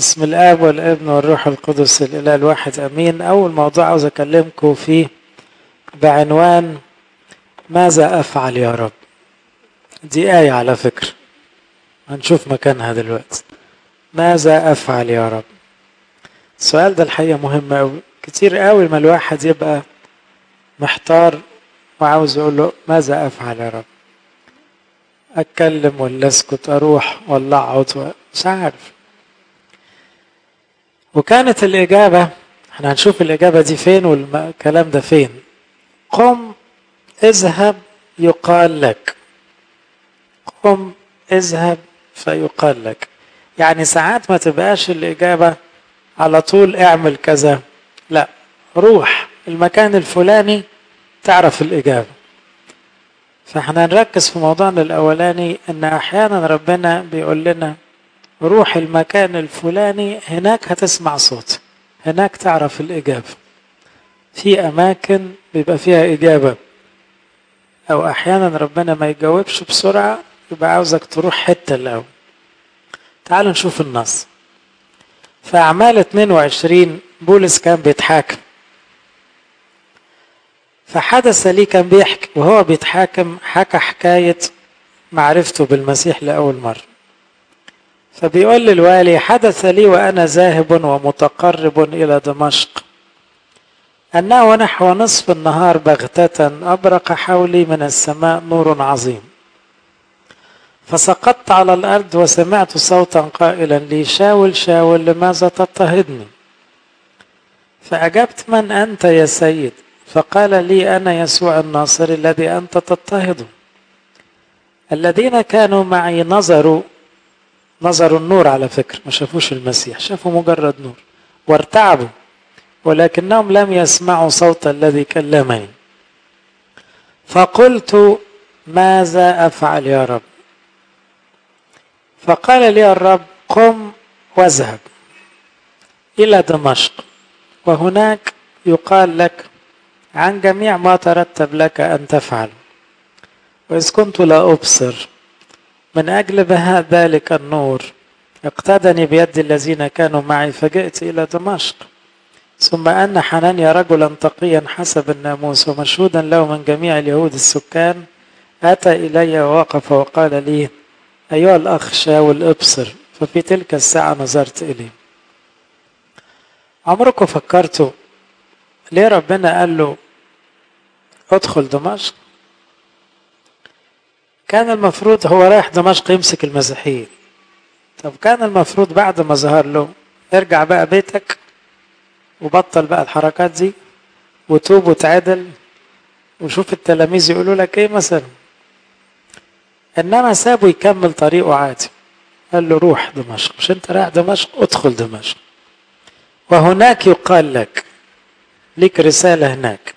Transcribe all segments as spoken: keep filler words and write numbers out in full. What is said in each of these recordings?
بسم الآب والابن والروح القدس الإله الواحد أمين. أول موضوع عاوز أكلمكم فيه بعنوان ماذا أفعل يا رب. دي آية على فكرة هنشوف مكانها دلوقتي. ماذا أفعل يا رب؟ السؤال ده الحقيقة مهم أوي. كتير أوي ما الواحد يبقى محتار وعاوز يقول له ماذا أفعل يا رب؟ أتكلم ولا أسكت، أروح ولا أقعد، مش عارف. وكانت الإجابة، احنا هنشوف الإجابة دي فين والكلام ده فين. قم اذهب يقال لك. قم اذهب فيقال لك. يعني ساعات ما تبقاش الإجابة على طول اعمل كذا، لا، روح المكان الفلاني تعرف الإجابة. فاحنا نركز في موضوعنا الأولاني ان أحيانا ربنا بيقول لنا روح المكان الفلاني، هناك هتسمع صوت، هناك تعرف الإجابة. في أماكن بيبقى فيها إجابة، أو أحيانا ربنا ما يجاوبش بسرعة يبقى عاوزك تروح حتة الأول. تعالوا نشوف النص في أعمال اثنين وعشرين. بولس كان بيتحاكم، فحدث لي كان بيحكي وهو بيتحاكم حكى حكاية معرفته بالمسيح لأول مرة. فبيقول للوالي حدث لي وأنا ذاهب ومتقرب إلى دمشق أنه نحو نصف النهار بغتة أبرق حولي من السماء نور عظيم، فسقطت على الأرض وسمعت صوتا قائلا لي شاول شاول لماذا تضطهدني؟ فأجبت من أنت يا سيد؟ فقال لي أنا يسوع الناصري الذي أنت تضطهده. الذين كانوا معي نظروا نظروا النور، على فكرة ما شافوش المسيح، شافوا مجرد نور وارتعبوا، ولكنهم لم يسمعوا صوت الذي كلمني. فقلت ماذا أفعل يا رب؟ فقال لي الرب قم واذهب إلى دمشق وهناك يقال لك عن جميع ما ترتب لك أن تفعل. وإذ كنت لا أبصر من أجل بهاء ذلك النور اقتدني بيد الذين كانوا معي فجئت إلى دمشق. ثم أن حنانيا رجلا تقيا حسب الناموس ومشهودا له من جميع اليهود السكان أتى إلي ووقف وقال لي أيها الأخ شاول ابصر. ففي تلك الساعة نظرت إليه. عمركم فكرتوا ليه ربنا قال له ادخل دمشق؟ كان المفروض هو رايح دمشق يمسك المسيحيين، طب كان المفروض بعد ما ظهر له ارجع بقى بيتك وبطل بقى الحركات دي وتوب وتعدل وشوف التلاميذ يقولوا لك ايه مثلا. انما سابه يكمل طريقه عادي، قال له روح دمشق، مش انت رايح دمشق؟ ادخل دمشق وهناك يقال لك ليك رسالة هناك.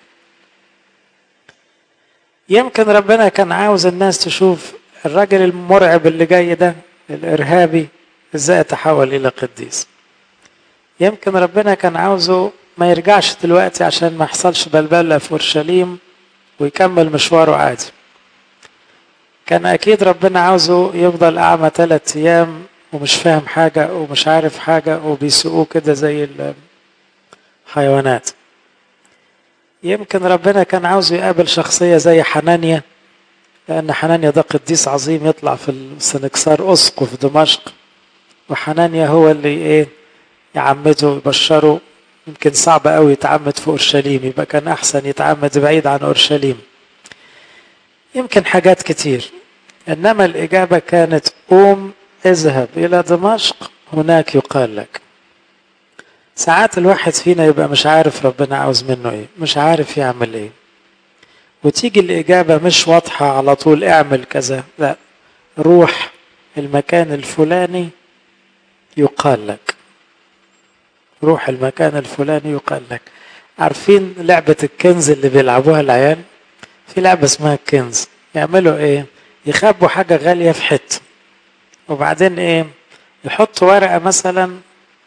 يمكن ربنا كان عاوز الناس تشوف الراجل المرعب اللي جاي ده الإرهابي ازاي يتحول إلى قديس. يمكن ربنا كان عاوزه ما يرجعش دلوقتي عشان ما يحصلش بلبلة في أورشليم ويكمل مشواره عادي. كان أكيد ربنا عاوزه يفضل أعمى ثلاث أيام ومش فاهم حاجة ومش عارف حاجة وبيسوقوه كده زي الحيوانات. يمكن ربنا كان عاوزه يقابل شخصية زي حنانيا، لأن حنانيا ده قديس عظيم يطلع في السنكسار أسقف دمشق، وحنانيا هو اللي إيه يعمده ويبشره. يمكن صعب قوي يتعمد في أورشليم، يبقى كان أحسن يتعمد بعيد عن أورشليم. يمكن حاجات كتير، إنما الإجابة كانت قوم اذهب إلى دمشق هناك يقال لك. ساعات الواحد فينا يبقى مش عارف ربنا عاوز منه ايه، مش عارف يعمل ايه، وتيجي الإجابة مش واضحة على طول اعمل كذا، لا، روح المكان الفلاني يقال لك. روح المكان الفلاني يقال لك. عارفين لعبة الكنز اللي بيلعبوها العيال؟ في لعبة اسمها الكنز. يعملوا ايه؟ يخبوا حاجة غالية في حتة، وبعدين ايه، يحطوا ورقة مثلا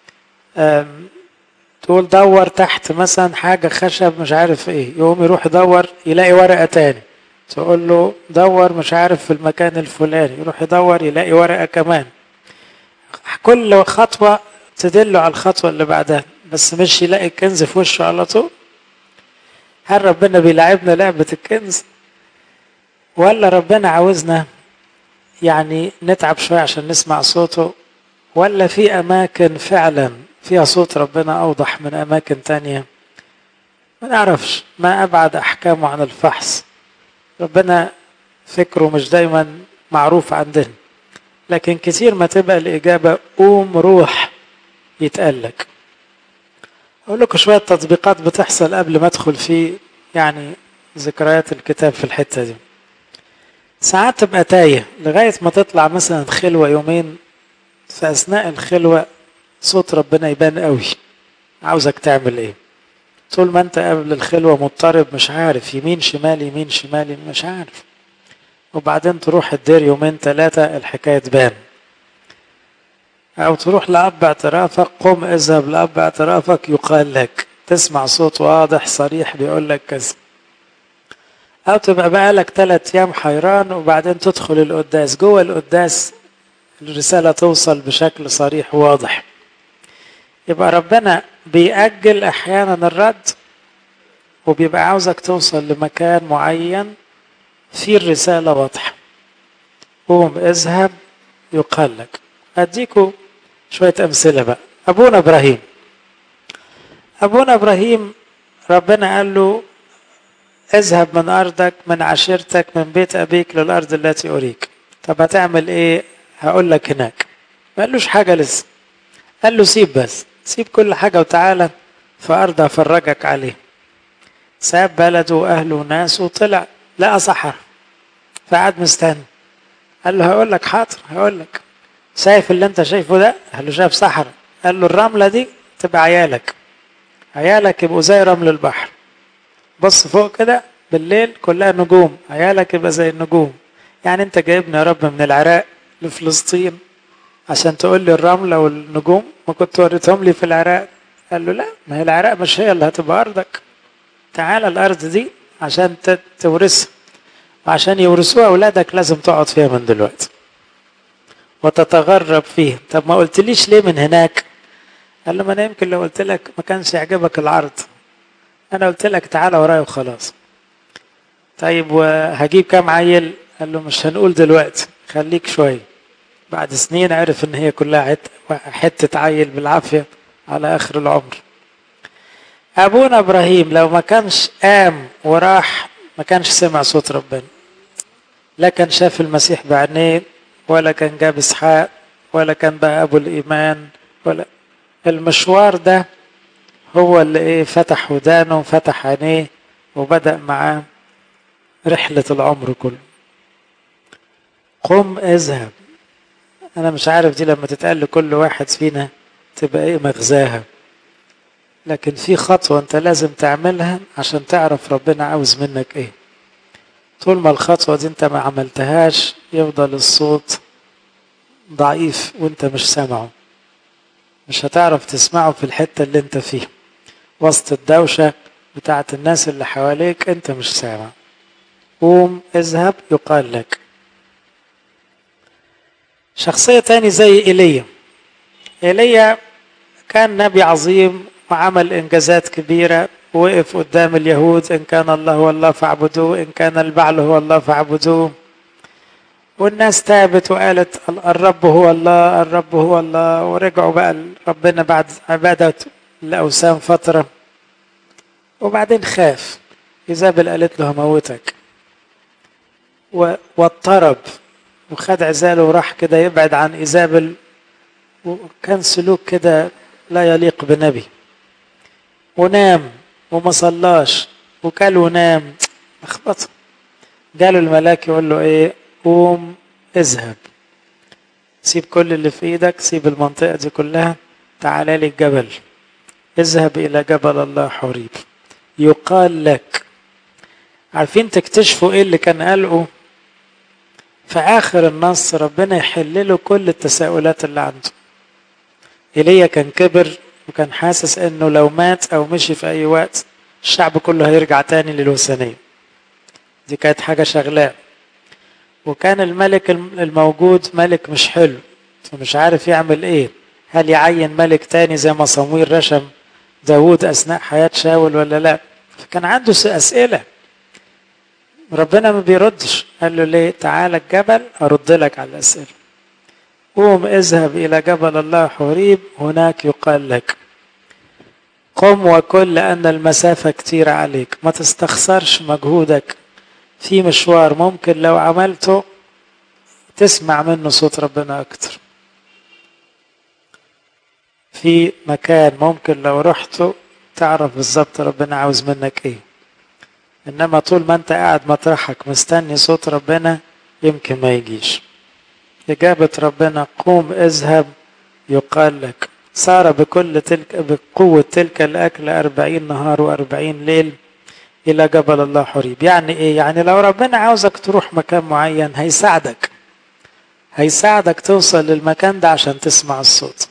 تقول دور تحت مثلا حاجة خشب مش عارف ايه، يقوم يروح يدور يلاقي ورقة تاني تقول له دور مش عارف في المكان الفلاني، يروح يدور يلاقي ورقة كمان. كل خطوة تدله على الخطوة اللي بعدها، بس مش يلاقي الكنز في وشه على طول. هل ربنا بيلعبنا لعبة الكنز، ولا ربنا عاوزنا يعني نتعب شوية عشان نسمع صوته، ولا في أماكن فعلا فيها صوت ربنا أوضح من أماكن تانية؟ ما نعرفش، ما أبعد أحكامه عن الفحص. ربنا فكره مش دايما معروف عندنا، لكن كتير ما تبقى الإجابة قوم روح يتقالك. أقول لكم شوية تطبيقات بتحصل قبل ما أدخل في يعني ذكريات الكتاب في الحتة دي. ساعات تبقى تايه لغاية ما تطلع مثلا خلوة يومين، في أثناء الخلوة صوت ربنا يبان قوي، عاوزك تعمل إيه؟ طول ما أنت قبل الخلوة مضطرب، مش عارف يمين شمال يمين شمال مش عارف، وبعدين تروح الدير يومين ثلاثة الحكاية تبان. أو تروح لأب اعترافك، قم اذهب لأب اعترافك يقال لك، تسمع صوت واضح صريح بيقول لك كذا. أو تبقى بقالك ثلاث أيام حيران، وبعدين تدخل القداس، جوه القداس الرسالة توصل بشكل صريح وواضح. يبقى ربنا بيأجل أحيانا الرد، وبيبقى عاوزك توصل لمكان معين فيه الرسالة واضحة. قوم اذهب يقال لك. أديكوا شوية أمثلة بقى. أبونا إبراهيم أبونا إبراهيم ربنا قال له اذهب من أرضك من عشيرتك من بيت أبيك للأرض التي أريك. طب هتعمل إيه؟ هقول لك هناك. ما قالوش حاجة لسه، قال له سيب بس، سيب كل حاجة وتعالى في أرض أفرجك عليه. ساب بلده وأهله وناسه وطلع لقى صحراء، فقعد مستني. قال له هقول لك حاضر هقول لك. شايف اللي انت شايفه ده؟ قال له شايف صحراء. قال له الرملة دي تبقى عيالك، عيالك يبقوا زي رمل البحر. بص فوق كده بالليل كلها نجوم، عيالك يبقى زي النجوم. يعني انت جايبني يا رب من العراق لفلسطين عشان تقول لي الرملة والنجوم؟ ما كنت وريتهم لي في العراق. قال له لا، ما هي العراق مش هي اللي هتبقى أرضك. تعال الأرض دي عشان تورثها، وعشان يورثوها أولادك لازم تقعد فيها من دلوقتي وتتغرب فيها. طب ما قلتليش ليه من هناك؟ قال له ما أنا يمكن لو قلت لك ما كانش يعجبك العرض، أنا قلت لك تعالى ورايا وخلاص. طيب وهجيب كام عيل؟ قال له مش هنقول دلوقتي، خليك شوية. بعد سنين عرف ان هي كلها حتة عيل بالعافية على اخر العمر. ابونا ابراهيم لو ما كانش قام وراح ما كانش سمع صوت ربنا، لا كان شاف المسيح بعينيه، ولا كان جاب اسحاق، ولا كان بقى ابو الايمان، ولا المشوار ده هو اللي ايه فتح ودانه وفتح عينيه وبدأ معاه رحلة العمر كله. قم اذهب. أنا مش عارف دي لما تتقال لكل واحد فينا تبقى إيه مغزاها، لكن في خطوة أنت لازم تعملها عشان تعرف ربنا عاوز منك إيه. طول ما الخطوة دي أنت ما عملتهاش يفضل الصوت ضعيف وأنت مش سامعه، مش هتعرف تسمعه في الحتة اللي أنت فيها وسط الدوشة بتاعت الناس اللي حواليك، أنت مش سامع. قوم اذهب يقال لك. شخصية تاني زي إيليا. إيليا كان نبي عظيم وعمل إنجازات كبيرة، وقف قدام اليهود إن كان الله هو الله فاعبدوه، إن كان البعل هو الله فاعبدوه. والناس تابت وقالت الرب هو الله الرب هو الله، ورجعوا بقى ربنا بعد عبادة الأوثان فترة. وبعدين خاف، إيزابل قالت له هموتك، واضطرب وخد عزاله وراح كده يبعد عن إيزابل، وكان سلوك كده لا يليق بنبي. ونام وما صلاش وكل ونام، لخبطه. جاله الملاك يقول له ايه؟ قوم اذهب، سيب كل اللي في ايدك، سيب المنطقة دي كلها، تعالى لي الجبل، اذهب الى جبل الله حريب يقال لك. عارفين تكتشفوا ايه اللي كان قاله في آخر النص؟ ربنا يحل له كل التساؤلات اللي عنده. إيليا كان كبر وكان حاسس انه لو مات او مشي في اي وقت الشعب كله هيرجع تاني للوثنية. دي كانت حاجة شغلاه. وكان الملك الموجود ملك مش حلو، فمش عارف يعمل ايه. هل يعين ملك تاني زي ما صمويل رشم داود أثناء حياة شاول ولا لا؟ فكان عنده أسئلة. ربنا ما بيردش، قال له ليه؟ تعالى الجبل أرد لك على الأسئلة. قوم اذهب إلى جبل الله حوريب هناك يقال لك. قم وكل لأن المسافة كتير عليك، ما تستخسرش مجهودك في مشوار ممكن لو عملته تسمع منه صوت ربنا أكتر، في مكان ممكن لو رحته تعرف بالظبط ربنا عاوز منك ايه. انما طول ما انت قاعد مطرحك مستني صوت ربنا يمكن ما يجيش. إجابة ربنا قوم اذهب يقال لك. سار بكل تلك بقوة تلك الأكل أربعين نهار وأربعين ليل إلى جبل الله حوريب. يعني إيه؟ يعني لو ربنا عاوزك تروح مكان معين هيساعدك هيساعدك توصل للمكان ده عشان تسمع الصوت.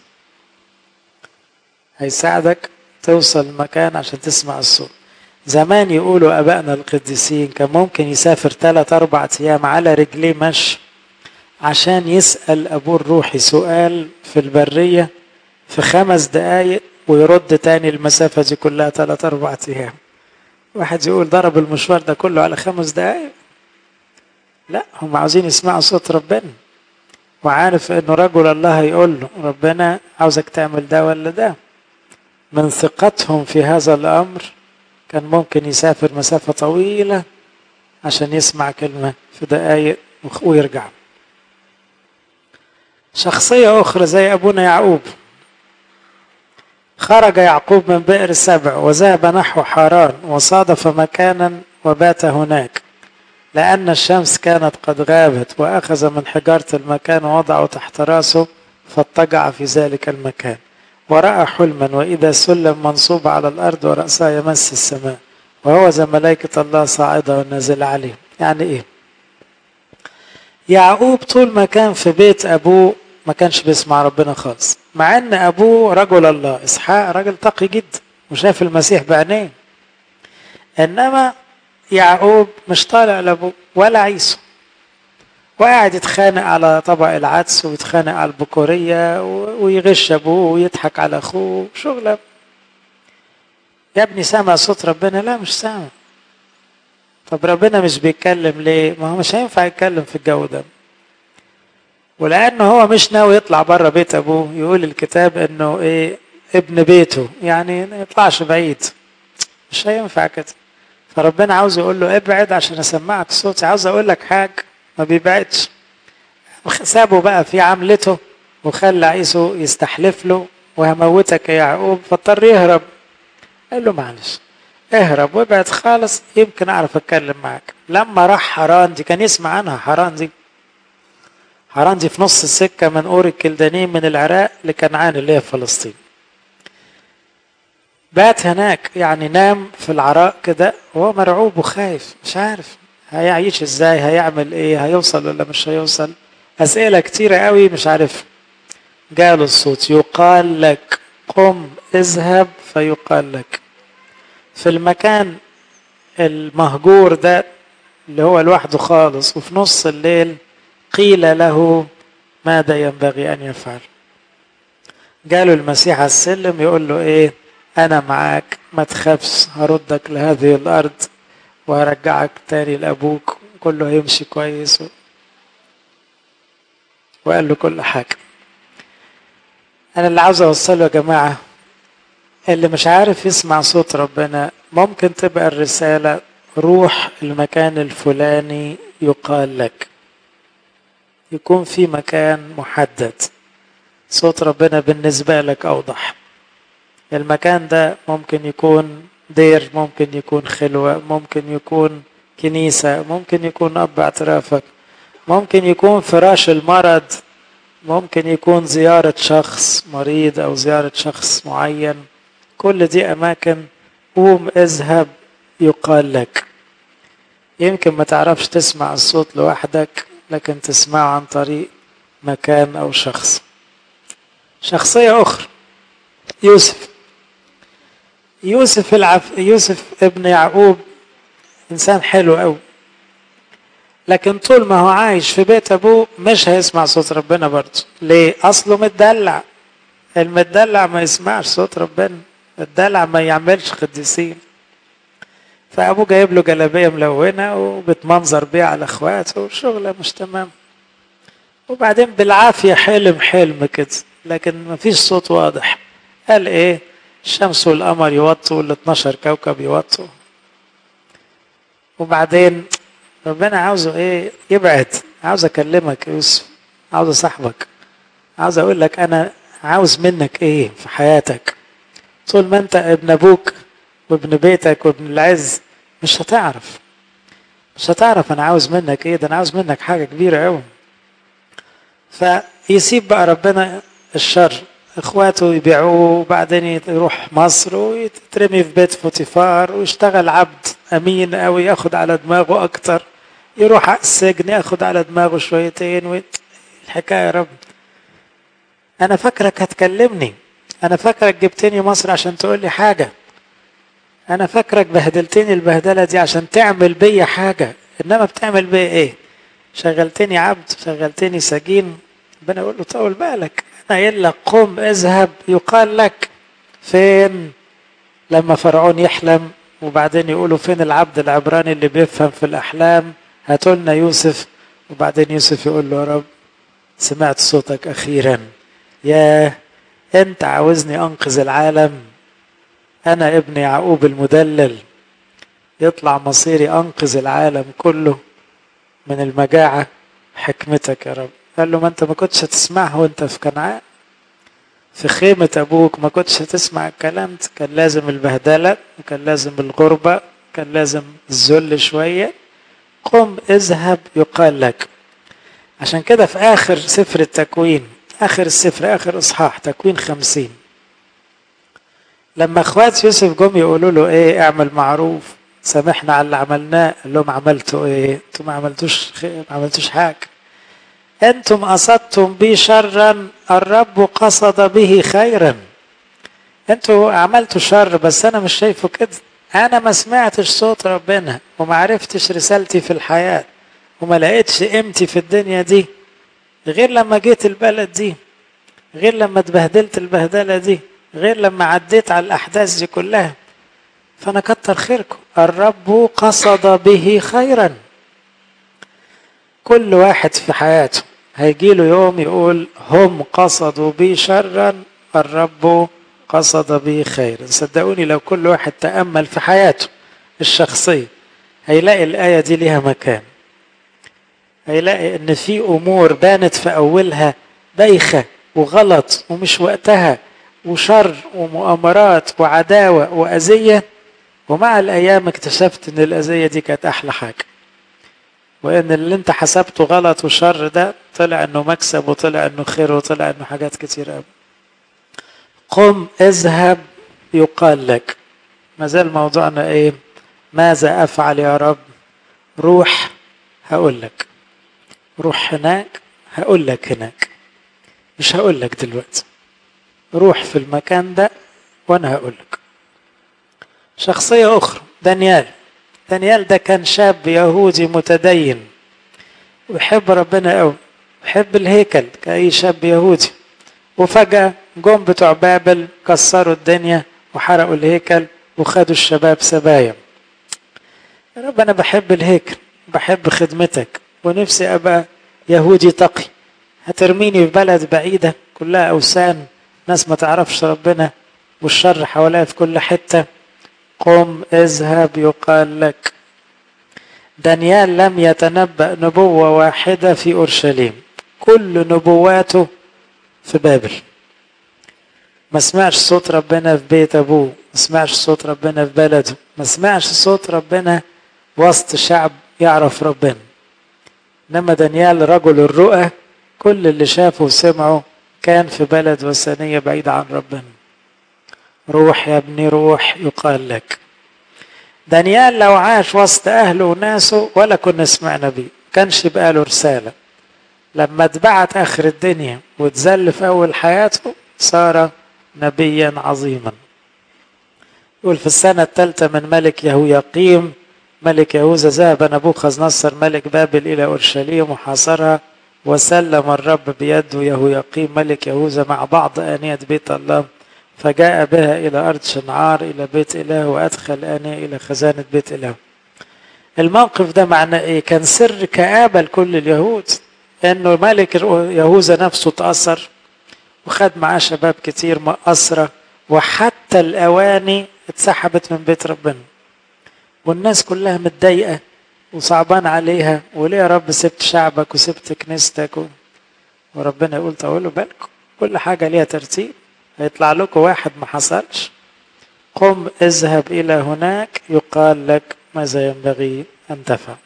هيساعدك توصل المكان عشان تسمع الصوت. زمان يقولوا أبائنا القديسين كان ممكن يسافر ثلاث أربع أيام على رجليه مشي عشان يسأل أبوه الروحي سؤال في البرية في خمس دقايق ويرد تاني المسافة دي كلها ثلاث أربع أيام. واحد يقول ضرب المشوار ده كله على خمس دقايق؟ لا، هم عاوزين يسمعوا صوت ربنا، وعارف انه رجل الله يقول له ربنا عاوزك تعمل ده ولا ده. من ثقتهم في هذا الأمر كان ممكن يسافر مسافة طويلة عشان يسمع كلمة في دقايق ويرجع. شخصية أخرى زي أبونا يعقوب. خرج يعقوب من بئر سبع وذهب نحو حران وصادف مكانا وبات هناك لأن الشمس كانت قد غابت، وأخذ من حجارة المكان ووضعه تحت رأسه فاضطجع في ذلك المكان. ورأى حلما وإذا سلم منصوب على الأرض ورأسه يمس السماء وهو ذا ملائكة الله صاعدة ونازل عليه. يعني إيه؟ يعقوب طول ما كان في بيت أبوه ما كانش بيسمع ربنا خالص، مع أن أبوه رجل الله. إسحاق رجل تقي جدا وشاف المسيح بعينيه، إنما يعقوب مش طالع لأبوه ولا عيسو، وقاعد يتخانق على طبق العدس ويتخانق على البكورية ويغش أبوه ويضحك على أخوه شغلة. يا ابني سامع صوت ربنا؟ لا مش سامع. طب ربنا مش بيتكلم ليه؟ ما هو مش هينفع يتكلم في الجو ده، ولأنه هو مش ناوي يطلع بره بيت أبوه. يقول الكتاب إنه إيه؟ ابن بيته، يعني ما يطلعش بعيد، مش هينفع كده. فربنا عاوز يقول له ابعد عشان أسمعك صوتي، عاوز أقول لك حاجة، ما بيبعدش. سابه بقى في عملته وخلى عيسو يستحلف له وهموتك يا يعقوب، فاضطر يهرب. قال له معلش اهرب وابعد خالص يمكن اعرف اتكلم معاك. لما راح حران، دي كان يسمع عنها، حران دي حران دي في نص السكة من أور الكلدانيين من العراق لكنعان اللي هي فلسطين. بات هناك، يعني نام في العراء كده وهو مرعوب وخايف، مش عارف هيعيش ازاي، هيعمل ايه، هيوصل ولا مش هيوصل. أسئلة كتيرة قوي مش عارف. جاله الصوت يقال لك قم اذهب فيقال لك. في المكان المهجور ده اللي هو لوحده خالص وفي نص الليل قيل له ماذا ينبغي أن يفعل. جاله المسيح على السلم يقول له ايه؟ أنا معاك، ما تخافش، هردك لهذه الأرض وهرجعك تاني لأبوك، كله هيمشي كويس. وقال له كل حاجة. أنا اللي عاوز أوصله يا جماعة، اللي مش عارف يسمع صوت ربنا ممكن تبقى الرسالة روح المكان الفلاني يقال لك، يكون في مكان محدد صوت ربنا بالنسبة لك أوضح. المكان ده ممكن يكون دير، ممكن يكون خلوة، ممكن يكون كنيسة، ممكن يكون أب اعترافك، ممكن يكون فراش المرض، ممكن يكون زيارة شخص مريض أو زيارة شخص معين. كل دي أماكن قوم اذهب يقال لك. يمكن ما تعرفش تسمع الصوت لوحدك، لكن تسمعه عن طريق مكان أو شخص. شخصية أخرى يوسف. يوسف العف... يوسف ابن يعقوب إنسان حلو أوي، لكن طول ما هو عايش في بيت أبوه مش هيسمع صوت ربنا برضه. ليه؟ أصله متدلع. المدلع ما يسمعش صوت ربنا، الدلع ما يعملش قديسين. فابوه جايب له جلابيه ملونه وبتمنظر بيها على اخواته والشغله مش تمام، وبعدين بالعافيه حلم حلم كده لكن ما فيش صوت واضح. قال ايه؟ الشمس والقمر يوطوا وال اتناشر كوكب يوطوا. وبعدين ربنا عاوزه ايه؟ يبعد. عاوز اكلمك يا يوسف، عاوز اصاحبك، عاوز اقول لك انا عاوز منك ايه في حياتك. طول ما انت ابن ابوك وابن بيتك وابن العز مش هتعرف مش هتعرف انا عاوز منك ايه. ده انا عاوز منك حاجه كبيره قوي. فيسيب بقى ربنا الشر، اخواته يبيعوه وبعدين يروح مصر ويترمي في بيت فوتيفار ويشتغل عبد امين قوي ياخد على دماغه اكتر، يروح السجن ياخد على دماغه شويتين و... الحكايه يا رب. انا فاكرك هتكلمني، انا فاكرك جبتني مصر عشان تقول لي حاجه، انا فاكرك بهدلتني البهدله دي عشان تعمل بيا حاجه، انما بتعمل بيا ايه؟ شغلتني عبد، شغلتني سجين. ربنا يقول له طول بالك، انا قايل لك قم اذهب يقال لك. فين؟ لما فرعون يحلم وبعدين يقولوا فين العبد العبراني اللي بيفهم في الاحلام؟ هاتوا لنا يوسف. وبعدين يوسف يقول له يا رب سمعت صوتك اخيرا، يا انت عاوزني انقذ العالم، انا ابن يعقوب المدلل، يطلع مصيري انقذ العالم كله من المجاعة. حكمتك يا رب. قال له ما انت ما كنتش هتسمعه وانت في كنعان، في خيمة ابوك ما كنتش هتسمع الكلام ده. كان لازم البهدلة، وكان لازم الغربة، كان لازم الذل شوية. قم اذهب يقال لك. عشان كده في اخر سفر التكوين، اخر السفر، اخر اصحاح تكوين خمسين، لما اخوات يوسف جم يقولوا له ايه؟ اعمل معروف، سامحنا على اللي عملناه. قال لهم عملتوا ايه؟ انتم ما عملتوش خير، ما عملتوش حاجه. انتم قصدتم بي شرا، الرب قصد به خيرا. انتوا عملتوا شر بس انا مش شايفه كده. انا ما سمعتش صوت ربنا وما عرفتش رسالتي في الحياه وما لقيتش قيمتي في الدنيا دي غير لما جيت البلد دي، غير لما اتبهدلت البهدله دي، غير لما عديت على الاحداث دي كلها. فانا كتر خيركم، الرب قصد به خيرا. كل واحد في حياته هيجيله يوم يقول هم قصدوا بي شرا، الرب قصد بي خيرا. صدقوني لو كل واحد تأمل في حياته الشخصية هيلاقي الآية دي ليها مكان. هيلاقي ان في امور بانت في اولها بايخة وغلط ومش وقتها وشر ومؤامرات وعداوة وأذية، ومع الأيام اكتشفت ان الأذية دي كانت أحلى حاجة، وان اللي انت حسبته غلط وشر ده طلع انه مكسب، وطلع انه خير، وطلع انه حاجات كتير قوي. قم اذهب يقال لك. ما زال موضوعنا ايه؟ ماذا افعل يا رب؟ روح هقول لك، روح هناك هقول لك هناك، مش هقول لك دلوقتي. روح في المكان ده وانا هقول لك. شخصية اخرى دانيال. دانيال ده كان شاب يهودي متدين ويحب ربنا قوي، يحب الهيكل كأي شاب يهودي. وفجأة جم بتوع بابل كسروا الدنيا وحرقوا الهيكل وخدوا الشباب سبايا. يا رب أنا بحب الهيكل، بحب خدمتك، ونفسي أبقى يهودي تقي. هترميني في بلد بعيدة كلها أوثان، ناس ما تعرفش ربنا والشر حواليها في كل حتة. قم اذهب يقال لك. دانيال لم يتنبأ نبوة واحدة في أورشليم، كل نبواته في بابل. ما سمعش صوت ربنا في بيت أبوه، ما سمعش صوت ربنا في بلده، ما سمعش صوت ربنا وسط شعب يعرف ربنا. إنما دانيال رجل الرؤى، كل اللي شافه وسمعه كان في بلد وثنية بعيدة عن ربنا. روح يا ابني روح يقال لك. دانيال لو عاش وسط أهله وناسه ولا كنا سمعنا بيه، كانش يبقى له رسالة. لما اتبعت آخر الدنيا واتذل في أول حياته صار نبيا عظيما. يقول في السنة الثالثة من ملك يهوياقيم ملك يهوذا ذهب نبوخذ نصر ملك بابل إلى أورشليم وحاصرها وسلم الرب بيده يهوياقيم ملك يهوذا مع بعض آنية بيت الله، فجاء بها إلى أرض شنعار إلى بيت إله، وأدخل آنية إلى خزانة بيت إله. الموقف ده معناه إيه؟ كان سر كآبة لكل اليهود، إنه ملك يهوذا نفسه تأثر وخد معاه شباب كتير مأسرة، وحتى الأواني اتسحبت من بيت ربنا، والناس كلها متضايقة وصعبان عليها، وليه يا رب سبت شعبك وسبت كنيستك و... وربنا يقول طولوا بالكم، كل حاجة ليها ترتيب، هيطلع لكم واحد ما حصلش. قم اذهب إلى هناك يقال لك ماذا ينبغي أن تفعل.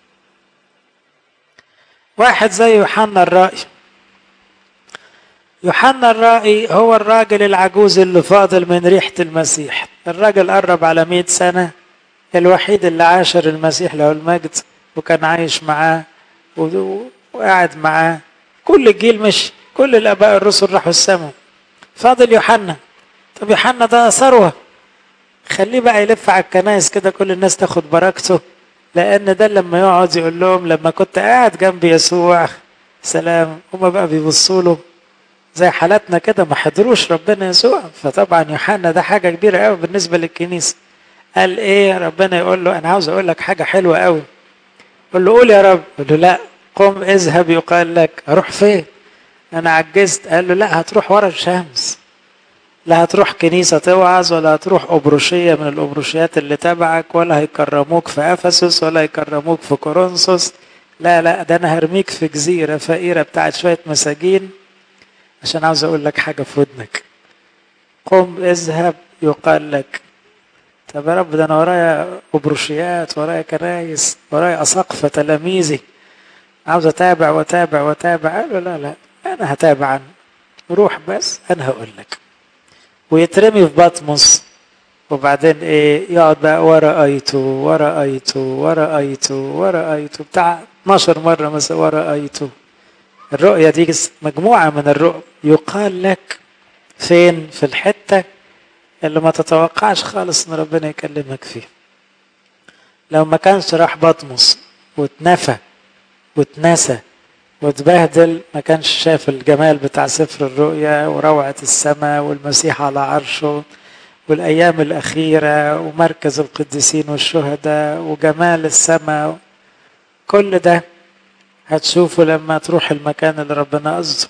واحد زي يوحنا الرائي. يوحنا الرائي هو الراجل العجوز اللي فاضل من ريحة المسيح، الراجل قرب على مئة سنة، الوحيد اللي عاشر المسيح له المجد وكان عايش معاه وقاعد معاه، كل الجيل مشي، كل الآباء الرسل راحوا السماء، فاضل يوحنا. طب يوحنا ده ثروة، خليه بقى يلف على الكنائس كده كل الناس تاخد بركته، لأن ده لما يقعد يقول لهم لما كنت قاعد جنب يسوع سلام، هما بقى بيبصوا له زي حالاتنا كده ما حضروش ربنا يسوع. فطبعا يوحنا ده حاجة كبيرة قوي بالنسبة للكنيسة. قال ايه؟ ربنا يقول له انا عاوز اقول لك حاجة حلوة قوي. قل له قول يا رب. قل له لا، قم اذهب يقال لك. اروح فين؟ انا عجزت. قال له لا، هتروح ورا الشمس، لا هتروح كنيسة توعظ، ولا هتروح أبروشية من الأبروشيات اللي تبعك، ولا هيكرموك في أفسس، ولا هيكرموك في كورنثوس. لا لا، ده أنا هرميك في جزيرة فقيرة بتاعت شوية مساجين، عشان عاوز أقول لك حاجة في ودنك. قم اذهب يقال لك. طب يا رب ده أنا ورايا أبروشيات، ورايا كنايس، ورايا أساقفة تلاميذي، عاوز أتابع وأتابع وأتابع. قال له لا لا، أنا هتابع عنه، روح بس أنا هقول لك. ويترمي في بطمس، وبعدين ايه؟ يقعد بقى ورأيته ورأيته ورأيته ورأيته بتاع اتناشر مرة مثلا ورأيته. الرؤية دي مجموعة من الرؤى يقال لك فين؟ في الحتة اللي ما تتوقعش خالص ان ربنا يكلمك فيه. لو ما كانش راح بطمس واتنفى واتنسى واتبهدل، ما كانش شاف الجمال بتاع سفر الرؤيا وروعة السماء والمسيح على عرشه والأيام الأخيرة ومركز القديسين والشهداء وجمال السماء. كل ده هتشوفه لما تروح المكان اللي ربنا قصده.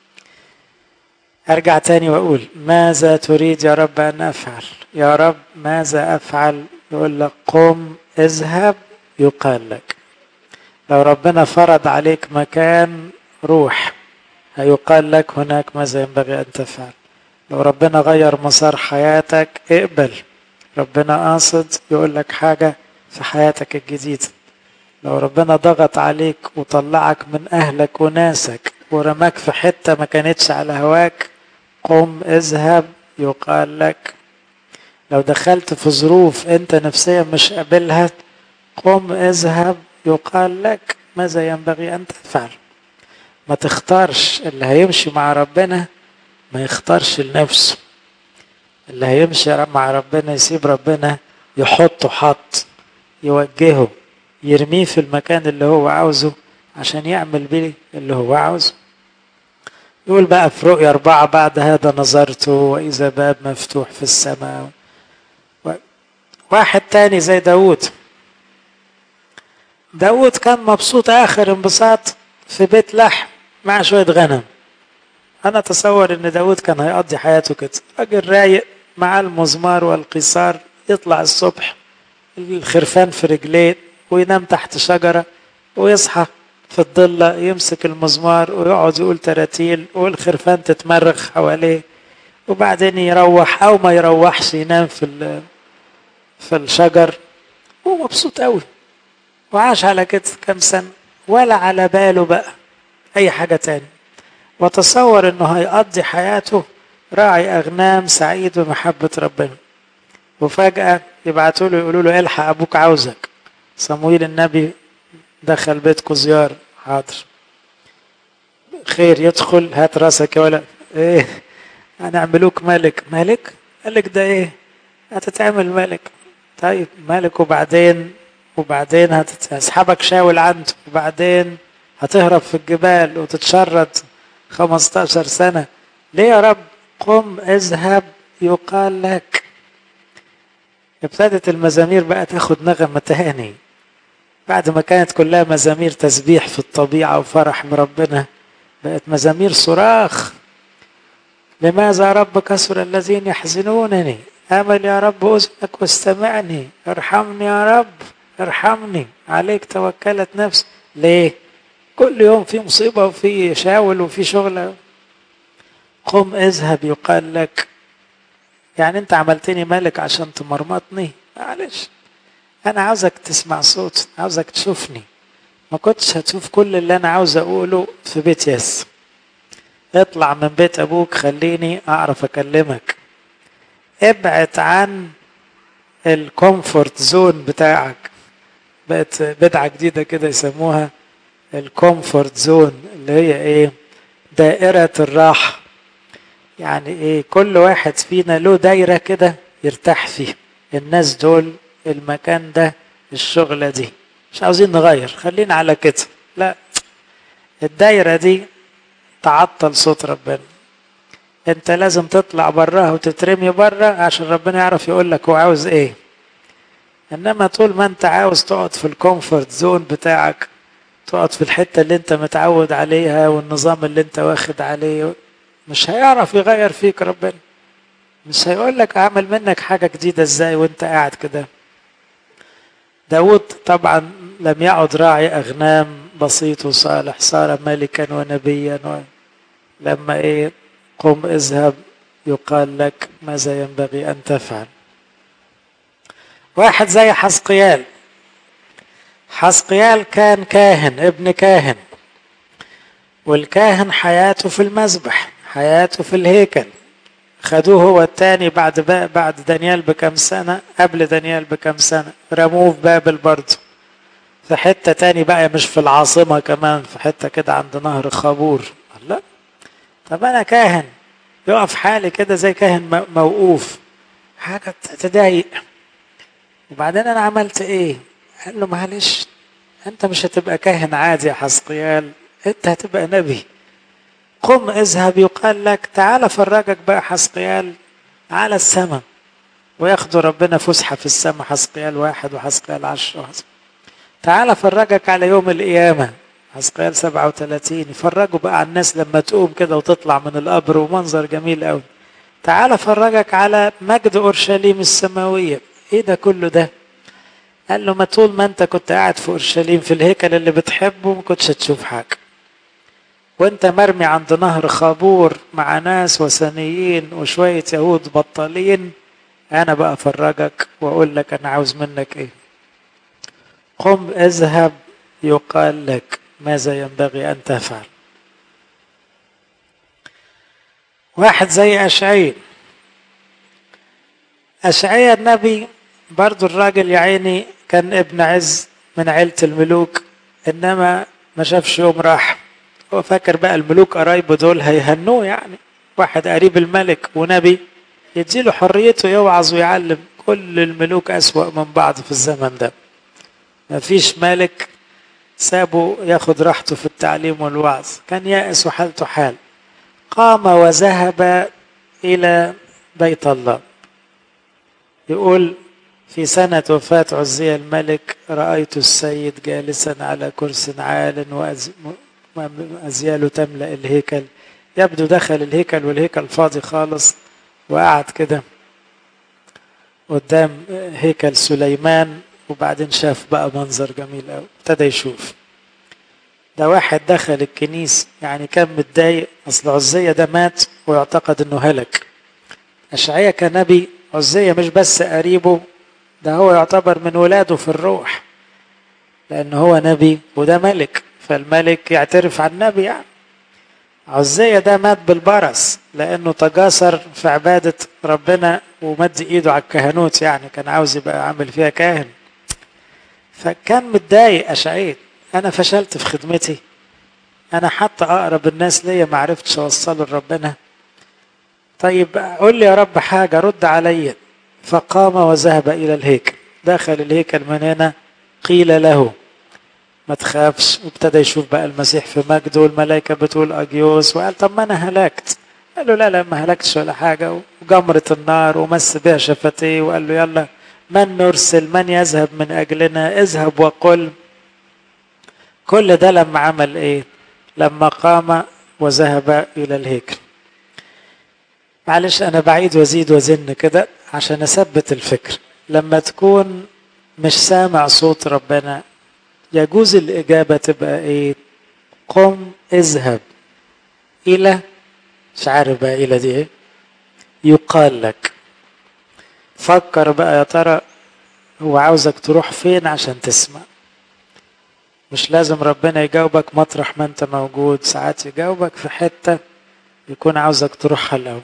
أرجع تاني وأقول ماذا تريد يا رب أن أفعل؟ يا رب ماذا أفعل؟ يقول لك قم اذهب يقال لك. لو ربنا فرض عليك مكان روح، هيقال لك هناك ماذا ينبغي أن تفعل. لو ربنا غير مسار حياتك اقبل، ربنا قاصد يقول لك حاجة في حياتك الجديدة. لو ربنا ضغط عليك وطلعك من أهلك وناسك ورماك في حتة ما كانتش على هواك، قم اذهب يقال لك. لو دخلت في ظروف انت نفسيا مش قابلها، قم اذهب يقال لك ماذا ينبغي أن تفعل. ما تختارش اللي هيمشي مع ربنا، ما يختارش لنفسه. اللي هيمشي مع ربنا يسيب ربنا يحطه حط، يوجهه، يرميه في المكان اللي هو عاوزه عشان يعمل بيه اللي هو عاوزه. يقول بقى في رؤيا أربعة بعد هذا نظرت وإذا باب مفتوح في السماء. واحد تاني زي داود. داود كان مبسوط آخر انبساط في بيت لحم مع شوية غنم. أنا أتصور إن داود كان هيقضي حياته كده، راجل رايق مع المزمار والقيثار، يطلع الصبح الخرفان في رجليه وينام تحت شجرة، ويصحى في الضلة يمسك المزمار ويقعد يقول تراتيل والخرفان تتمرغ حواليه، وبعدين يروح أو ما يروحش ينام في في الشجر ومبسوط قوي. وعاش على كده كم سنة ولا على باله بقى أي حاجة تاني. وتصور انه هيقضي حياته راعي اغنام سعيد بمحبة ربنا، وفجأة يبعتوا له يقولوا له الحق ابوك عاوزك، صمويل النبي دخل بيتكم زيارة. حاضر، خير، يدخل، هات راسك يا ولد. ايه هنعملوك ملك؟ ملك؟ قال لك ده ايه؟ هتتعمل ملك. طيب ملك، وبعدين وبعدين هتسحبك شاول عنده، وبعدين هتهرب في الجبال وتتشرد خمستاشر سنة. ليه يا رب؟ قم اذهب يقال لك. ابتدت المزامير بقى تاخد نغمة تاني، بعد ما كانت كلها مزامير تسبيح في الطبيعة وفرح بربنا، بقت مزامير صراخ. لماذا يا رب كثر الذين يحزنونني؟ امل يا رب اذنك واستمعني، ارحمني يا رب ارحمني، عليك توكلت نفسي. ليه؟ كل يوم في مصيبة وفي شاول وفي شغلة. قم اذهب يقال لك. يعني انت عملتني ملك عشان تمرمطني؟ معلش، انا عاوزك تسمع صوت، عاوزك تشوفني. ما كنتش هتشوف كل اللي انا عاوز اقوله في بيت ياس. اطلع من بيت ابوك، خليني اعرف اكلمك. ابعد عن الكومفورت زون بتاعك. بقت بدعة جديدة كده يسموها الكومفورت زون، اللي هي ايه؟ دائرة الراحة. يعني ايه؟ كل واحد فينا له دايرة كده يرتاح فيها. الناس دول، المكان ده، الشغلة دي، مش عاوزين نغير، خلينا على كده. لا، الدايرة دي تعطل صوت ربنا. انت لازم تطلع براها وتترمي برا عشان ربنا يعرف يقول لك هو عاوز ايه. انما طول ما انت عاوز تقعد في الكومفورت زون بتاعك، تقعد في الحتة اللي انت متعود عليها والنظام اللي انت واخد عليه، مش هيعرف يغير فيك ربنا. مش هيقول لك اعمل منك حاجة جديدة ازاي وانت قاعد كده. داود طبعا لم يعد راعي اغنام بسيط وصالح، صار ملكا ونبيا. لما ايه؟ قم اذهب يقال لك ماذا ينبغي ان تفعل. واحد زي حسقيال. حسقيال كان كاهن، ابن كاهن، والكاهن حياته في المذبح، حياته في الهيكل. خدوه هو الثاني بعد بعد دانيال بكم سنة، قبل دانيال بكم سنة رموه في بابل برضه، في حتة تاني بقى، مش في العاصمة كمان، في حتة كده عند نهر خابور. لا، طب أنا كاهن يقف حالي كده زي كاهن موقوف، حاجة تضايق. وبعدين أنا عملت إيه؟ قال له معلش، أنت مش هتبقى كاهن عادي يا حسقيال، أنت هتبقى نبي. قم اذهب يقال لك. تعال فرجك بقى حسقيال على السماء، وياخدوا ربنا فسحة في السماء، حسقيال واحد وحسقيال عشرة. تعال فرجك على يوم القيامة، حسقيال سبعة وثلاثين. يفرجوا بقى على الناس لما تقوم كده وتطلع من القبر، ومنظر جميل قوي. تعال فرجك على مجد أورشليم السماوية. ايه ده كله ده؟ قال له ما طول ما انت كنت قاعد في أورشليم في الهيكل اللي بتحبه ما كنتش هتشوف حاجة، وانت مرمي عند نهر خابور مع ناس وثنيين وشوية يهود بطالين. انا بقى افرجك واقول لك انا عاوز منك ايه. قم اذهب يقال لك ماذا ينبغي ان تفعل. واحد زي اشعياء. اشعياء النبي برضو، الراجل يا عيني كان ابن عز من عيلة الملوك، انما ما شافش يوم راح. هو فاكر بقى الملوك قرايبه دول هيهنوه، يعني واحد قريب الملك ونبي يديله حريته يوعظ ويعلم. كل الملوك أسوأ من بعض في الزمن ده، ما فيش ملك سابه ياخد راحته في التعليم والوعظ، كان يائس وحالته حال. قام وذهب إلى بيت الله. يقول في سنة وفاة عزية الملك رأيت السيد جالسا على كرسي عال وأزياله تملأ الهيكل. يبدو دخل الهيكل والهيكل فاضي خالص، وقعد كده قدام هيكل سليمان، وبعدين شاف بقى منظر جميل قوي. ابتدى يشوف ده واحد دخل الكنيسة، يعني كان متضايق، اصل عزية ده مات ويعتقد انه هلك. اشعياء كنبي، عزية مش بس قريبه، ده هو يعتبر من ولاده في الروح، لأنه هو نبي وده ملك، فالملك يعترف عن النبي. يعني عزية ده مات بالبرص لأنه تجاسر في عبادة ربنا ومد إيده على الكهنوت، يعني كان عاوز يبقى عامل فيها كاهن. فكان متضايق أشعياء، أنا فشلت في خدمتي، أنا حتى أقرب الناس ليا ما عرفتش أوصله لربنا. طيب قول لي يا رب حاجة، رد عليا. فقام وذهب إلى الهيكل. دخل الهيكل من هنا، قيل له ما تخافش. وابتدى يشوف بقى المسيح في مجده والملائكة بتقول أجيوس، وقال طب ما أنا هلكت. قال له لا لا ما هلكتش ولا حاجة. وجمرة النار ومس بها شفتيه وقال له يلا من نرسل، من يذهب من أجلنا، اذهب وقل. كل ده لما عمل ايه؟ لما قام وذهب إلى الهيكل. معلش أنا بعيد وزيد وزن كده عشان أثبت الفكر. لما تكون مش سامع صوت ربنا يجوز الإجابة تبقى إيه؟ قم اذهب إلى، مش عارف بقى إلى دي إيه، يقال لك. فكر بقى يا ترى هو عاوزك تروح فين عشان تسمع. مش لازم ربنا يجاوبك مطرح ما أنت موجود، ساعات يجاوبك في حتة يكون عاوزك تروحها الأول.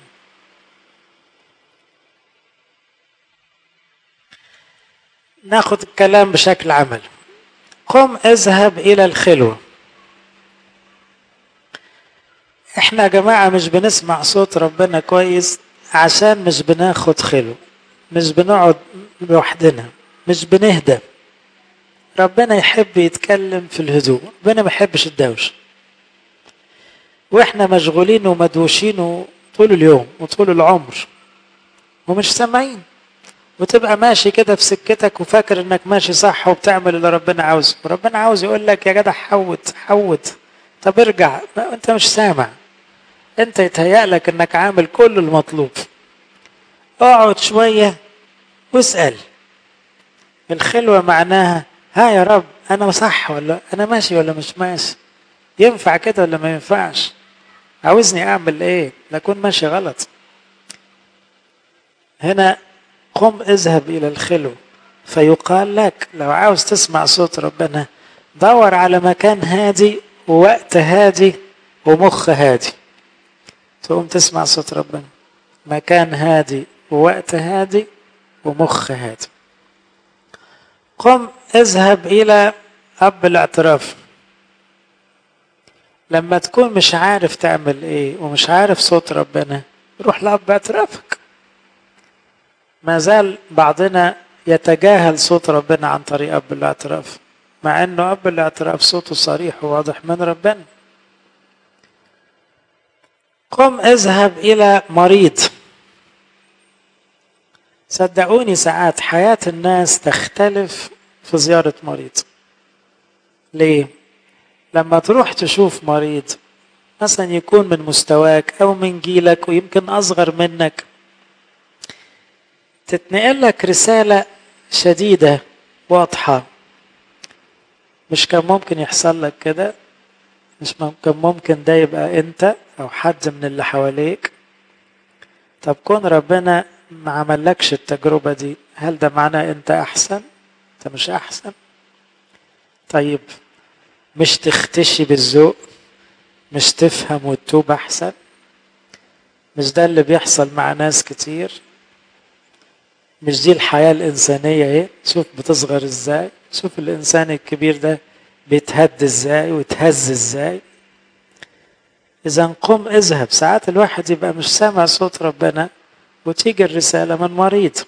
ناخد الكلام بشكل عملي. قم اذهب إلى الخلوة. احنا يا جماعة مش بنسمع صوت ربنا كويس عشان مش بناخد خلوة، مش بنقعد لوحدنا، مش بنهدى. ربنا يحب يتكلم في الهدوء، ربنا ما يحبش الدوشة. واحنا مشغولين ومدوشين طول اليوم وطول العمر ومش سامعين، وتبقى ماشي كده في سكتك وفاكر انك ماشي صح وبتعمل اللي ربنا عاوزه، وربنا عاوز يقول لك يا جدع حوت حوت، طب ارجع. انت مش سامع، انت يتهيأ لك انك عامل كل المطلوب. اقعد شوية واسأل. الخلوة معناها ها يا رب انا صح ولا انا ماشي ولا مش ماشي، ينفع كده ولا ما ينفعش، عاوزني اعمل ايه لكون ماشي غلط. هنا قم اذهب الى الخلوة فيقال لك. لو عاوز تسمع صوت ربنا دور على مكان هادي ووقت هادي ومخ هادي، تقوم تسمع صوت ربنا. مكان هادي ووقت هادي ومخ هادي. قم اذهب الى اب الاعتراف. لما تكون مش عارف تعمل ايه ومش عارف صوت ربنا روح لاب اعترافك. ما زال بعضنا يتجاهل صوت ربنا عن طريق اب الاعتراف، مع انه اب الاعتراف صوته صريح وواضح من ربنا. قم اذهب الى مريض. صدقوني ساعات حياة الناس تختلف في زيارة مريض. ليه؟ لما تروح تشوف مريض مثلا يكون من مستواك او من جيلك ويمكن اصغر منك، تتنقل لك رسالة شديدة واضحة. مش كان ممكن يحصل لك كده؟ مش كان ممكن ده يبقى انت او حد من اللي حواليك؟ طب كون ربنا ما عملكش التجربة دي، هل ده معناه انت احسن؟ انت مش احسن. طيب مش تختشي بالذوق، مش تفهم وتتوب احسن؟ مش ده اللي بيحصل مع ناس كتير؟ مش دي الحياة الإنسانية ايه؟ شوف بتصغر ازاي، شوف الإنسان الكبير ده بيتهد ازاي ويتهز ازاي. إذا قم اذهب. ساعات الواحد يبقى مش سامع صوت ربنا وتيجي الرسالة من مريض.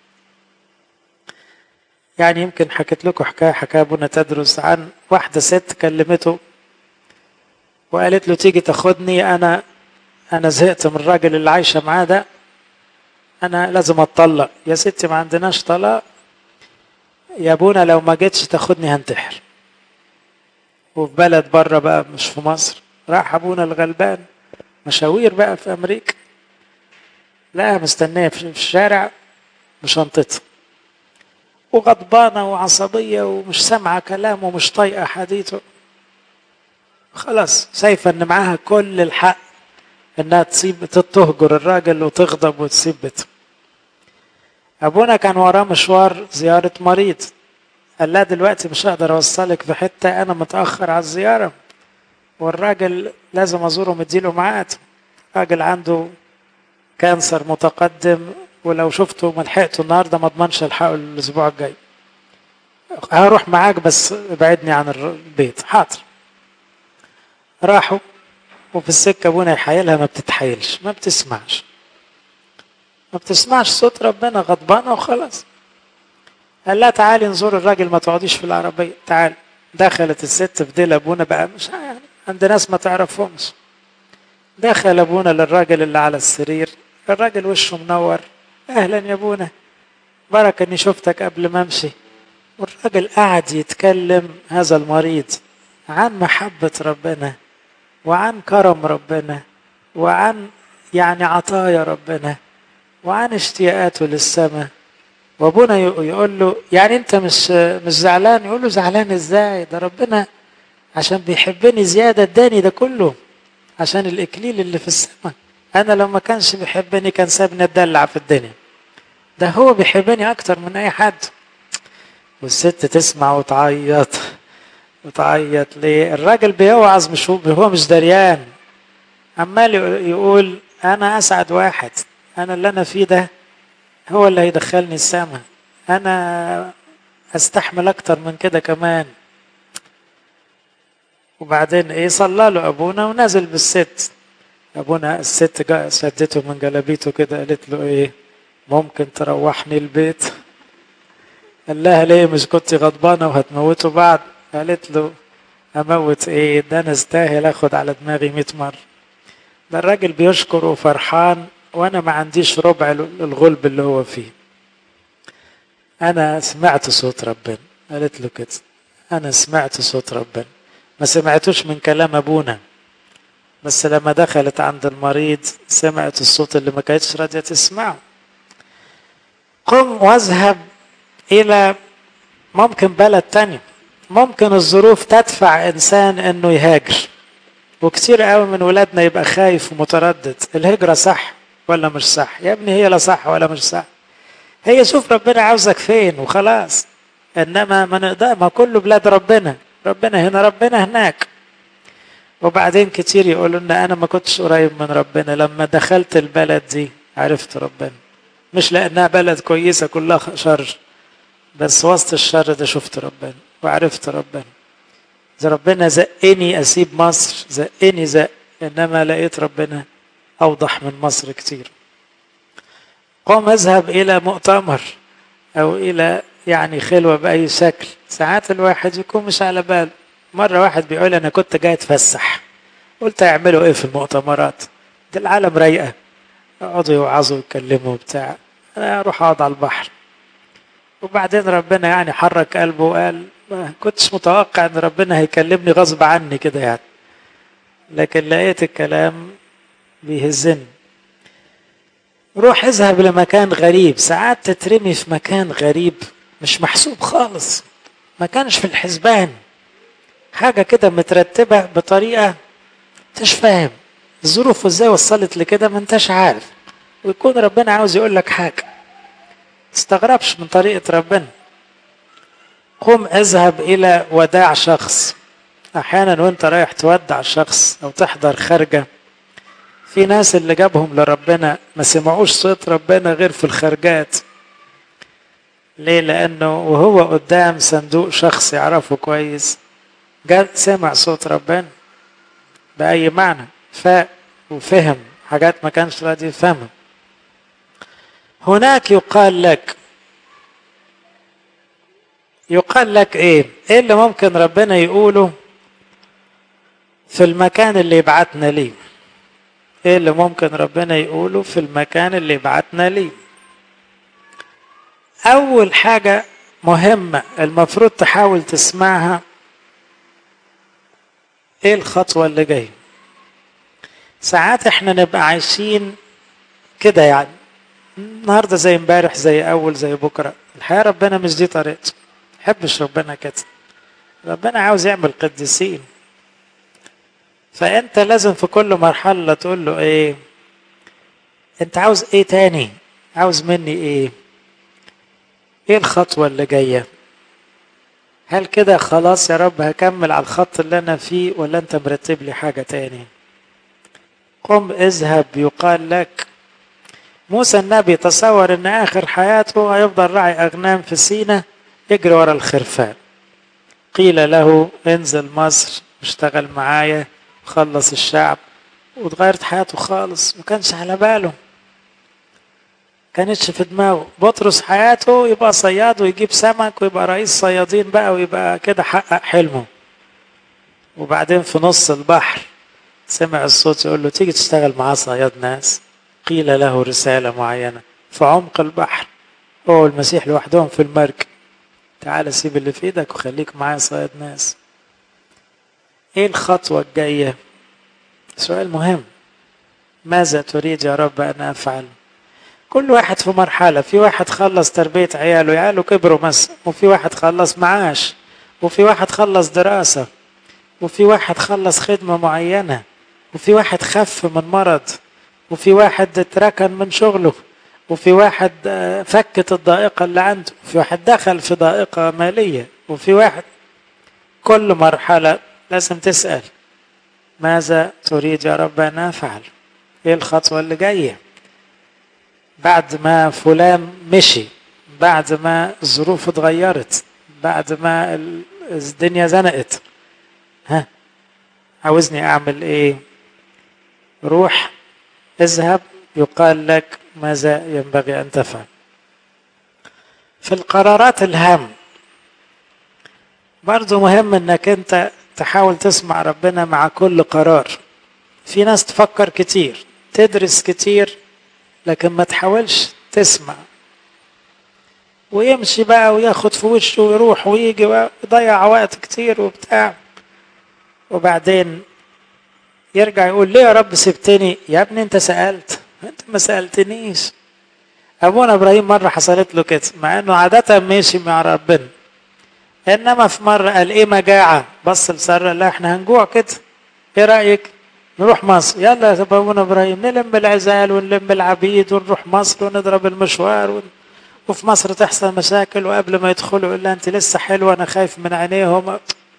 يعني يمكن حكيت لكم حكاية حكاية ابونا تدرس عن واحدة ست كلمته وقالت له تيجي تاخدني، أنا أنا زهقت من الراجل اللي عايشة معاه ده، أنا لازم أتطلق. يا ستي ما عندناش طلاق يا ابونا، لو ما جيتش تاخدني هنتحر. وفي بلد بره بقى مش في مصر. راح ابونا الغلبان مشاوير بقى في أمريكا، لا مستنية في الشارع بشنطتها وغضبانة وعصبية ومش سامعة كلامه ومش طايقة حديثه. خلاص شايفة ان معاها كل الحق انها تسيب تهجر الراجل وتغضب وتسيب بيته. ابونا كان وراه مشوار زيارة مريض، قال لا دلوقتي مش هقدر اوصلك في حتة، انا متأخر على الزيارة والراجل لازم ازوره مديله ميعاد. راجل عنده كانسر متقدم ولو شفته ما لحقته النهارده ما اضمنش الحقه الاسبوع الجاي. هروح معاك بس ابعدني عن البيت. حاضر. راحوا وفي السكه ابونا يحايلها ما بتتحايلش، ما بتسمعش ما بتسمعش صوت ربنا، غضبانه وخلاص. قال لا تعالي نزور الراجل، ما تقعديش في العربيه، تعالي دخلت الست في ديل ابونا بقى، مش يعني عند ناس ما تعرفهمش. دخل ابونا للراجل اللي على السرير، الراجل وشه منور، اهلا يا ابونا، بركة اني شفتك قبل ما امشي. والراجل قعد يتكلم هذا المريض عن محبة ربنا وعن كرم ربنا وعن يعني عطايا ربنا وعن اشتياقاته للسماء. وابونا يقول له يعني انت مش مش زعلان؟ يقول له زعلان ازاي؟ ده ربنا عشان بيحبني زيادة اداني ده كله عشان الاكليل اللي في السماء. انا لو ما كانش بيحبني كان سابني اتدلع في الدنيا، ده هو بيحبني اكتر من اي حد. والست تسمع وتعيط وتعيط. ليه؟ الراجل بيوعظ، مش هو هو مش دريان، عمال يقول انا اسعد واحد، انا اللي انا فيه ده هو اللي هيدخلني السماء، انا استحمل اكتر من كده كمان. وبعدين ايه؟ صلى له ابونا ونزل بالست. ابونا الست جاء شدته من جلابيته كده، قالت له ايه؟ ممكن تروحني البيت؟ قال لها ليه؟ مش كنت غضبانه وهتموتوا بعض؟ قالت له اموت ايه؟ ده انا استاهل اخد على دماغي مئة مره. ده الراجل بيشكر وفرحان وانا ما عنديش ربع الغلب اللي هو فيه. انا سمعت صوت ربنا. قالت له كده، انا سمعت صوت ربنا، ما سمعتوش من كلام ابونا، بس لما دخلت عند المريض سمعت الصوت اللي ما كانتش راضيه تسمعه. قم واذهب الى ممكن بلد تاني، ممكن الظروف تدفع انسان انه يهاجر، وكتير قوي من ولادنا يبقى خايف ومتردد، الهجرة صح ولا مش صح؟ يا ابني هي لا صح ولا مش صح، هي شوف ربنا عاوزك فين وخلاص. انما ما نقدر، ما كله بلاد ربنا، ربنا هنا ربنا هناك. وبعدين كتير يقولوا ان انا ما كنتش قريب من ربنا، لما دخلت البلد دي عرفت ربنا، مش لانها بلد كويسة كلها شر، بس وسط الشر ده شفت ربنا وعرفت ربنا. إذا ربنا زقني أسيب مصر، زقني زق، إنما لقيت ربنا أوضح من مصر كتير. قم اذهب إلى مؤتمر أو إلى يعني خلوة بأي شكل. ساعات الواحد يكون مش على باله. مرة واحد بيقول أنا كنت جاي أتفسح، قلت يعملوا إيه في المؤتمرات؟ ده العالم رايقة، يقعدوا يوعظوا ويتكلموا بتاع، أنا أروح أقعد على البحر. وبعدين ربنا يعني حرك قلبه وقال ما كنتش متوقع ان ربنا هيكلمني غصب عني كده يعني، لكن لقيت الكلام بيهزني. روح اذهب لمكان غريب. ساعات تترمي في مكان غريب مش محسوب خالص، ما كانش في الحسبان، حاجة كده مترتبة بطريقة انتش فاهم الظروف ازاي وصلت لكده، ما انتش عارف، ويكون ربنا عاوز يقول لك حاجة، تستغربش من طريقة ربنا. قم اذهب الى وداع شخص. احيانا وانت رايح تودع شخص او تحضر خارجة، في ناس اللي جابهم لربنا ما سمعوش صوت ربنا غير في الخارجات. ليه؟ لانه وهو قدام صندوق شخص يعرفه كويس جاب سمع صوت ربنا بأي معنى، فاق وفهم حاجات ما كانش راضي يفهمها. هناك يقال لك، يقال لك ايه؟ ايه اللي ممكن ربنا يقوله في المكان اللي يبعتنا ليه؟ ايه اللي ممكن ربنا يقوله في المكان اللي يبعتنا ليه؟ اول حاجة مهمة المفروض تحاول تسمعها، ايه الخطوة اللي جاية؟ ساعات احنا نبقى عايشين كده يعني، النهاردة زي امبارح زي اول زي بكرة. الحياة ربنا مش دي طريقته، محبش ربنا كده، ربنا عاوز يعمل قديسين. فانت لازم في كل مرحلة تقول له ايه انت عاوز، ايه تاني عاوز مني، ايه ايه الخطوة اللي جاية؟ هل كده خلاص يا رب هكمل على الخط اللي انا فيه، ولا انت مرتب لي حاجة تاني؟ قم اذهب يقال لك. موسى النبي تصور ان اخر حياته هيفضل راعي اغنام في سينا يجري ورا الخرفان. قيل له انزل مصر اشتغل معايا خلص الشعب، وتغيرت حياته خالص، ما كانش على باله. كانتش في دماغه. بطرس حياته يبقى صياد ويجيب سمك ويبقى رئيس صيادين بقى ويبقى كده حقق حلمه. وبعدين في نص البحر سمع الصوت يقول له تيجي تشتغل معاه صياد ناس. قيل له رسالة معينة في عمق البحر، هو المسيح لوحدهم في المركب، تعال سيب اللي في ايدك وخليك معايا صياد ناس. ايه الخطوة الجاية؟ سؤال مهم. ماذا تريد يا رب ان افعل؟ كل واحد في مرحلة. في واحد خلص تربية عياله، عياله كبروا مثلا، وفي واحد خلص معاش، وفي واحد خلص دراسة، وفي واحد خلص خدمة معينة، وفي واحد خف من مرض، وفي واحد اتركن من شغله، وفي واحد فكت الضائقة اللي عنده، وفي واحد دخل في ضائقة مالية، وفي واحد. كل مرحلة لازم تسأل ماذا تريد يا رب أن أفعل؟ ايه الخطوة اللي جاية بعد ما فلان مشي، بعد ما الظروف اتغيرت، بعد ما الدنيا زنقت؟ ها، عاوزني اعمل ايه؟ روح اذهب يقال لك ماذا ينبغي ان تفعل. في القرارات الهام برضو مهم انك انت تحاول تسمع ربنا مع كل قرار. في ناس تفكر كتير، تدرس كتير، لكن ما تحاولش تسمع، ويمشي بقى وياخد في وشه ويروح ويجي ويضيع وقت كتير وبتاع، وبعدين يرجع يقول ليه يا رب سبتني؟ يا ابني انت سألت، انت ما سألتنيش. ابونا ابراهيم مرة حصلت له كده، مع انه عادة ماشي مع ربنا، انما في مرة قال ايه مجاعة، بص لسارة لا احنا هنجوع كده، ايه رأيك نروح مصر؟ يلا يا ابونا ابراهيم نلم العزال ونلم العبيد ونروح مصر ونضرب المشوار ون... وفي مصر تحصل مشاكل، وقبل ما يدخلوا يقول لها انت لسه حلوة انا خايف من عينيهم.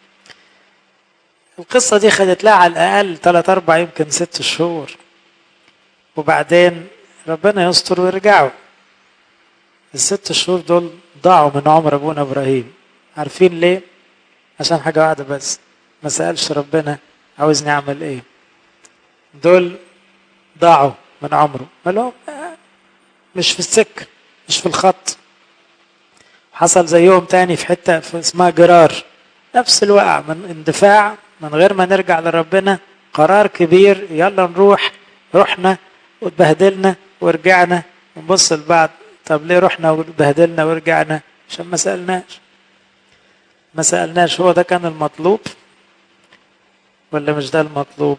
القصة دي خدت لها على الأقل ثلاث أربع يمكن ست شهور، وبعدين ربنا يستر ويرجعوا. الست شهور دول ضاعوا من عمر أبونا إبراهيم. عارفين ليه؟ عشان حاجة واحدة بس، ما سألش ربنا عاوزني أعمل إيه. دول ضاعوا من عمره، قالوا مش في السكة، مش في الخط. حصل زيهم تاني في حتة اسمها جرار، نفس الوقع، من اندفاع من غير ما نرجع لربنا، قرار كبير يلا نروح، رحنا واتبهدلنا ورجعنا ونبص لبعض، طب ليه رحنا واتبهدلنا ورجعنا؟ عشان ما سألناش. ما سألناش، هو ده كان المطلوب ولا مش ده المطلوب؟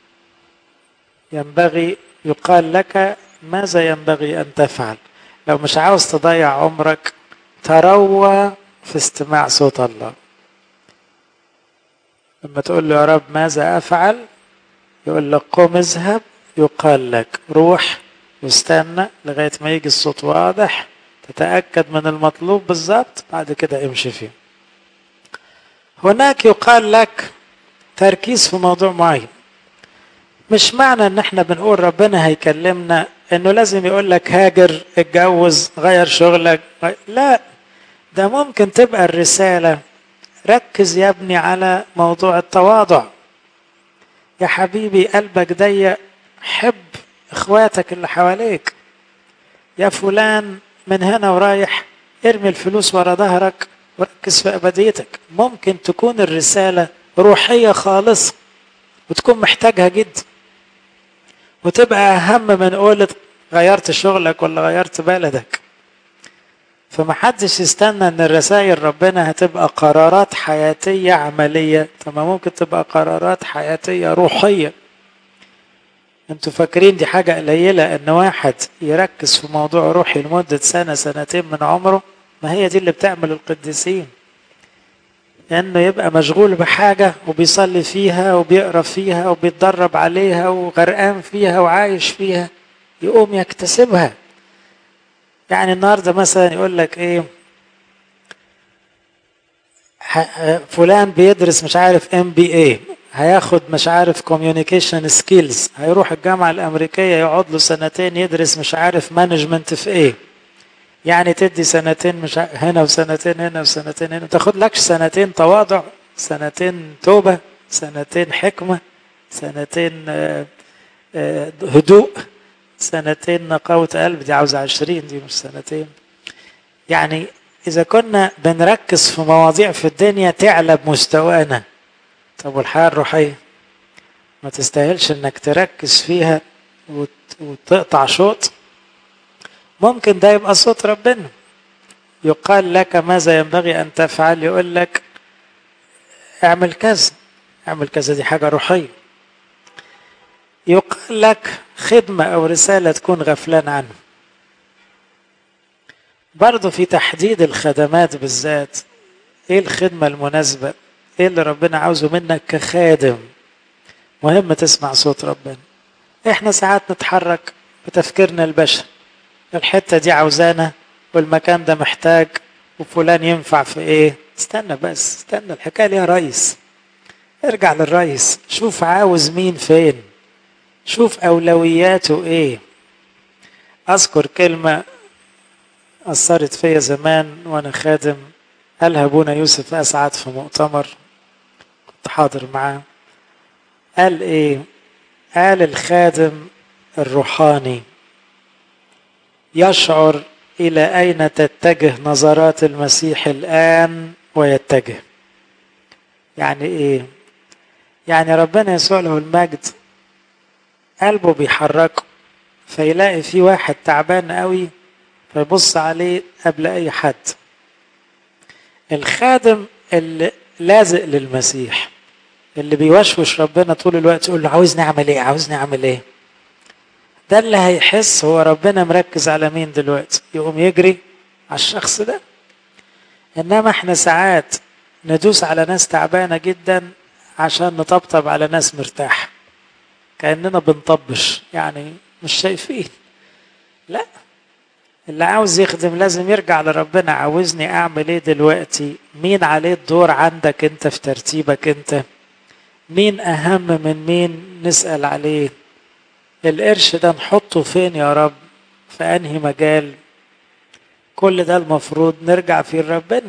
ينبغي يقال لك ماذا ينبغي أن تفعل. لو مش عاوز تضيع عمرك تروى في استماع صوت الله. لما تقول له يا رب ماذا أفعل، يقول لك قم اذهب يقال لك، روح واستنى لغاية ما يجي الصوت واضح، تتأكد من المطلوب بالظبط، بعد كده امشي فيه. هناك يقال لك تركيز في موضوع معين. مش معنى ان احنا بنقول ربنا هيكلمنا انه لازم يقول لك هاجر، اتجوز، غير شغلك، لا، ده ممكن تبقى الرسالة ركز يا ابني على موضوع التواضع. يا حبيبي قلبك ضيق، حب اخواتك اللي حواليك. يا فلان من هنا ورايح ارمي الفلوس ورا ظهرك وركز في ابديتك. ممكن تكون الرسالة روحية خالصة وتكون محتاجها جدا، وتبقى اهم من قولة غيرت شغلك ولا غيرت بلدك. فمحدش يستنى ان الرسائل ربنا هتبقى قرارات حياتية عملية، طب ممكن تبقى قرارات حياتية روحية. انتوا فاكرين دي حاجة قليلة ان واحد يركز في موضوع روحي لمدة سنة سنتين من عمره؟ ما هي دي اللي بتعمل القديسين، انه يبقى مشغول بحاجة وبيصلي فيها وبيقرأ فيها وبيتدرب عليها وغرقان فيها وعايش فيها، يقوم يكتسبها. يعني النهارده مثلا يقول لك ايه، فلان بيدرس مش عارف ام بي اي، هياخد مش عارف كوميونيكيشن سكيلز، هيروح الجامعه الامريكيه يقعد له سنتين يدرس مش عارف مانجمنت في ايه. يعني تدي سنتين مش هنا وسنتين هنا وسنتين هنا، تاخد لكش سنتين تواضع، سنتين توبه، سنتين حكمه، سنتين هدوء، سنتين نقاوة قلب، دي عاوزة عشرين، دي مش سنتين. يعني إذا كنا بنركز في مواضيع في الدنيا تعلى بمستوانا، طب والحياة الروحية ما تستاهلش إنك تركز فيها وتقطع شوط؟ ممكن ده يبقى صوت ربنا، يقال لك ماذا ينبغي أن تفعل، يقول لك اعمل كذا اعمل كذا، دي حاجة روحية. يقال لك خدمة أو رسالة تكون غفلان عنه. برضو في تحديد الخدمات بالذات، ايه الخدمة المناسبة، ايه اللي ربنا عاوزه منك كخادم، مهم تسمع صوت ربنا. احنا ساعات نتحرك بتفكيرنا البشري، الحتة دي عاوزانا والمكان ده محتاج وفلان ينفع في ايه. استنى بس، استنى، الحكاية ليها رئيس، ارجع للرئيس، شوف عاوز مين فين، شوف أولوياته ايه. أذكر كلمة أثرت فيا زمان وأنا خادم، قالها أبونا يوسف أسعد في مؤتمر كنت حاضر معاه. قال إيه؟ قال الخادم الروحاني يشعر إلى أين تتجه نظرات المسيح الآن ويتجه. يعني إيه؟ يعني ربنا يسوع له المجد قلبه بيحركه، فيلاقي في واحد تعبان قوي فيبص عليه قبل أي حد. الخادم اللي لازق للمسيح، اللي بيوشوش ربنا طول الوقت، يقول له عاوز نعمل ايه عاوز نعمل ايه، ده اللي هيحس هو ربنا مركز على مين دلوقتي، يقوم يجري على الشخص ده. انما احنا ساعات ندوس على ناس تعبانة جدا عشان نطبطب على ناس مرتاحة، كأننا بنطبش يعني مش شايفين. لا، اللي عاوز يخدم لازم يرجع لربنا، عاوزني اعمل ايه دلوقتي، مين عليه الدور عندك انت في ترتيبك انت، مين اهم من مين نسأل عليه، القرش ده نحطه فين يا رب، في انهي مجال. كل ده المفروض نرجع فيه لربنا.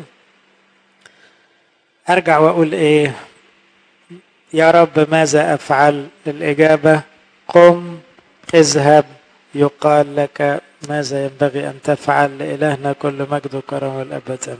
ارجع واقول ايه؟ يا رب ماذا افعل؟ الاجابة قم اذهب يقال لك ماذا ينبغي أن تفعل. لإلهنا كل مجد وكرم الأبد.